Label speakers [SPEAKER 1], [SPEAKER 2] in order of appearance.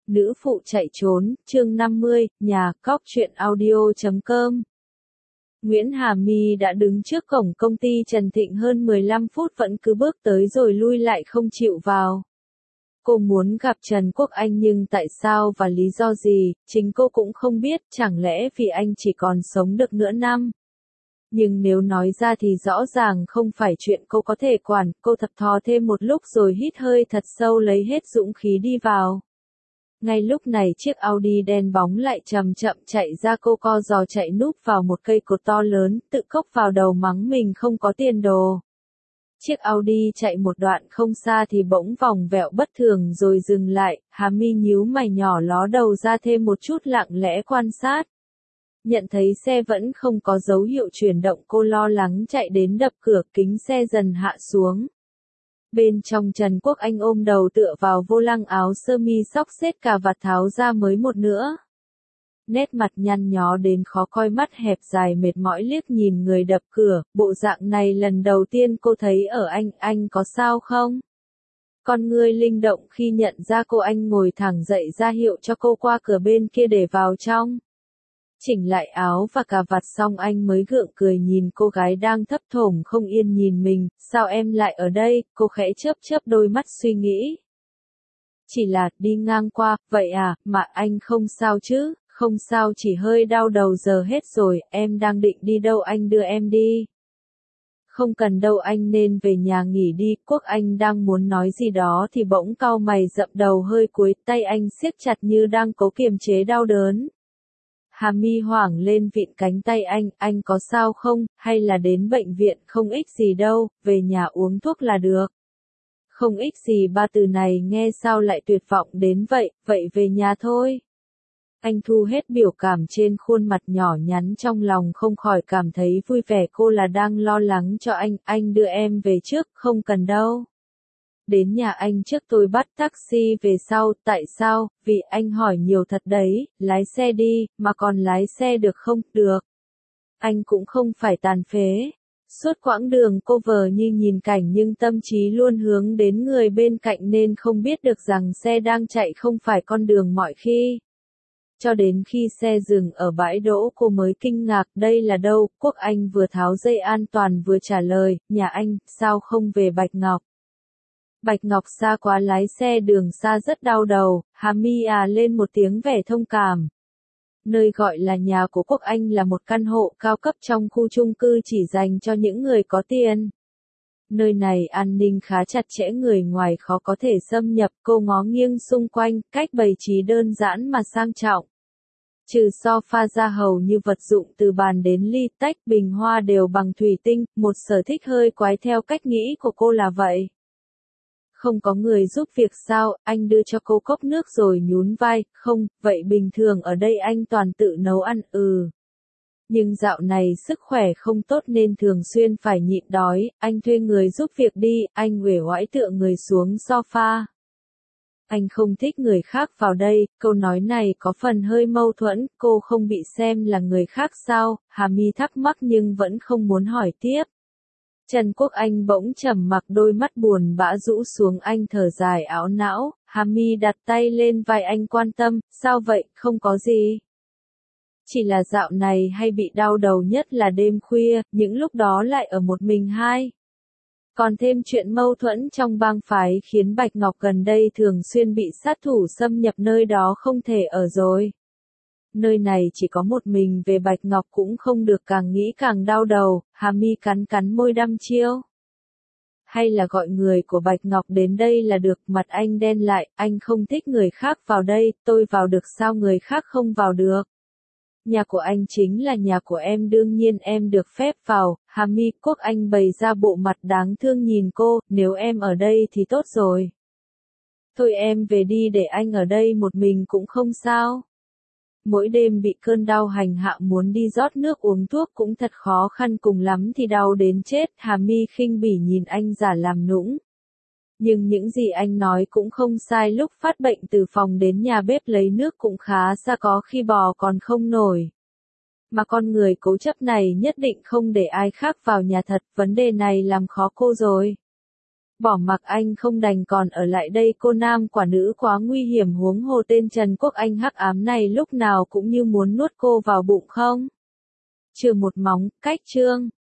[SPEAKER 1] Nữ phụ chạy trốn, chương 50, nhà, cóc truyện audio.com. Nguyễn Hà My đã đứng trước cổng công ty Trần Thịnh hơn 15 phút vẫn cứ bước tới rồi lui lại không chịu vào. Cô muốn gặp Trần Quốc Anh nhưng tại sao và lý do gì, chính cô cũng không biết, chẳng lẽ vì anh chỉ còn sống được nửa năm. Nhưng nếu nói ra thì rõ ràng không phải chuyện cô có thể quản, cô thập thò thêm một lúc rồi hít hơi thật sâu lấy hết dũng khí đi vào. Ngay lúc này chiếc Audi đen bóng lại chậm chậm chạy ra, cô co giò chạy núp vào một cây cột to lớn, tự cốc vào đầu mắng mình không có tiền đồ. Chiếc Audi chạy một đoạn không xa thì bỗng vòng vẹo bất thường rồi dừng lại, Hà My nhíu mày nhỏ ló đầu ra thêm một chút lặng lẽ quan sát. Nhận thấy xe vẫn không có dấu hiệu chuyển động, cô lo lắng chạy đến đập cửa, kính xe dần hạ xuống. Bên trong Trần Quốc Anh ôm đầu tựa vào vô lăng, áo sơ mi xốc xếch cà vạt tháo ra mới một nửa. Nét mặt nhăn nhó đến khó coi, mắt hẹp dài mệt mỏi liếc nhìn người đập cửa, bộ dạng này lần đầu tiên cô thấy ở anh có sao không? Con người linh động khi nhận ra cô, anh ngồi thẳng dậy ra hiệu cho cô qua cửa bên kia để vào trong. Chỉnh lại áo và cà vạt xong anh mới gượng cười nhìn cô gái đang thấp thỏm không yên nhìn mình, sao em lại ở đây, cô khẽ chớp chớp đôi mắt suy nghĩ. Chỉ là đi ngang qua, vậy à, mà anh không sao chứ, không sao, chỉ hơi đau đầu, giờ hết rồi, em đang định đi đâu, anh đưa em đi. Không cần đâu, anh nên về nhà nghỉ đi. Quốc Anh đang muốn nói gì đó thì bỗng cau mày dậm đầu hơi cúi, tay anh siết chặt như đang cố kiềm chế đau đớn. Hà My hoảng lên vịn cánh tay anh có sao không, hay là đến bệnh viện, không ích gì đâu, về nhà uống thuốc là được. Không ích gì, ba từ này nghe sao lại tuyệt vọng đến vậy, vậy về nhà thôi. Anh thu hết biểu cảm trên khuôn mặt nhỏ nhắn, trong lòng không khỏi cảm thấy vui vẻ, cô là đang lo lắng cho anh đưa em về trước, không cần đâu. Đến nhà anh trước, tôi bắt taxi về sau. Tại sao? Vì anh hỏi nhiều thật đấy, lái xe đi, mà còn lái xe được không? Được. Anh cũng không phải tàn phế. Suốt quãng đường cô vờ như nhìn cảnh nhưng tâm trí luôn hướng đến người bên cạnh nên không biết được rằng xe đang chạy không phải con đường mọi khi. Cho đến khi xe dừng ở bãi đỗ cô mới kinh ngạc, đây là đâu? Quốc Anh vừa tháo dây an toàn vừa trả lời, nhà anh, sao không về Bạch Ngọc? Bạch Ngọc xa quá, lái xe đường xa rất đau đầu. Hà My lên một tiếng vẻ thông cảm. Nơi gọi là nhà của Quốc Anh là một căn hộ cao cấp trong khu chung cư chỉ dành cho những người có tiền. Nơi này an ninh khá chặt chẽ, người ngoài khó có thể xâm nhập. Cô ngó nghiêng xung quanh, cách bày trí đơn giản mà sang trọng. Trừ sofa ra hầu như vật dụng từ bàn đến ly tách bình hoa đều bằng thủy tinh, một sở thích hơi quái theo cách nghĩ của cô là vậy. Không có người giúp việc sao? Anh đưa cho cô cốc nước rồi nhún vai, không, vậy bình thường ở đây anh toàn tự nấu ăn. Nhưng dạo này sức khỏe không tốt nên thường xuyên phải nhịn đói, anh thuê người giúp việc đi. Anh uể oải tựa người xuống sofa. Anh không thích người khác vào đây, câu nói này có phần hơi mâu thuẫn, cô không bị xem là người khác sao? Hà My thắc mắc nhưng vẫn không muốn hỏi tiếp. Trần Quốc Anh bỗng trầm mặc, đôi mắt buồn bã rũ xuống, anh thở dài áo não. Hà My đặt tay lên vai anh quan tâm, sao vậy, không có gì. Chỉ là dạo này hay bị đau đầu, nhất là đêm khuya, những lúc đó lại ở một mình hai. Còn thêm chuyện mâu thuẫn trong bang phái khiến Bạch Ngọc gần đây thường xuyên bị sát thủ xâm nhập, nơi đó không thể ở rồi. Nơi này chỉ có một mình, về Bạch Ngọc cũng không được, càng nghĩ càng đau đầu. Hà My cắn môi đăm chiêu. Hay là gọi người của Bạch Ngọc đến đây là được. Mặt anh đen lại, anh không thích người khác vào đây, tôi vào được sao người khác không vào được. Nhà của anh chính là nhà của em, đương nhiên em được phép vào. Hà My. Quốc Anh bày ra bộ mặt đáng thương nhìn cô, nếu em ở đây thì tốt rồi. Thôi em về đi, để anh ở đây một mình cũng không sao. Mỗi đêm bị cơn đau hành hạ, muốn đi rót nước uống thuốc cũng thật khó khăn, cùng lắm thì đau đến chết. Hà My khinh bỉ nhìn anh giả làm nũng. Nhưng những gì anh nói cũng không sai, lúc phát bệnh từ phòng đến nhà bếp lấy nước cũng khá xa, có khi bò còn không nổi. Mà con người cố chấp này nhất định không để ai khác vào nhà thật, vấn đề này làm khó cô rồi. Bỏ mặc anh không đành còn ở lại đây, cô nam quả nữ quá nguy hiểm, huống hồ tên Trần Quốc Anh hắc ám này lúc nào cũng như muốn nuốt cô vào bụng không. Trừ một móng, cách chương.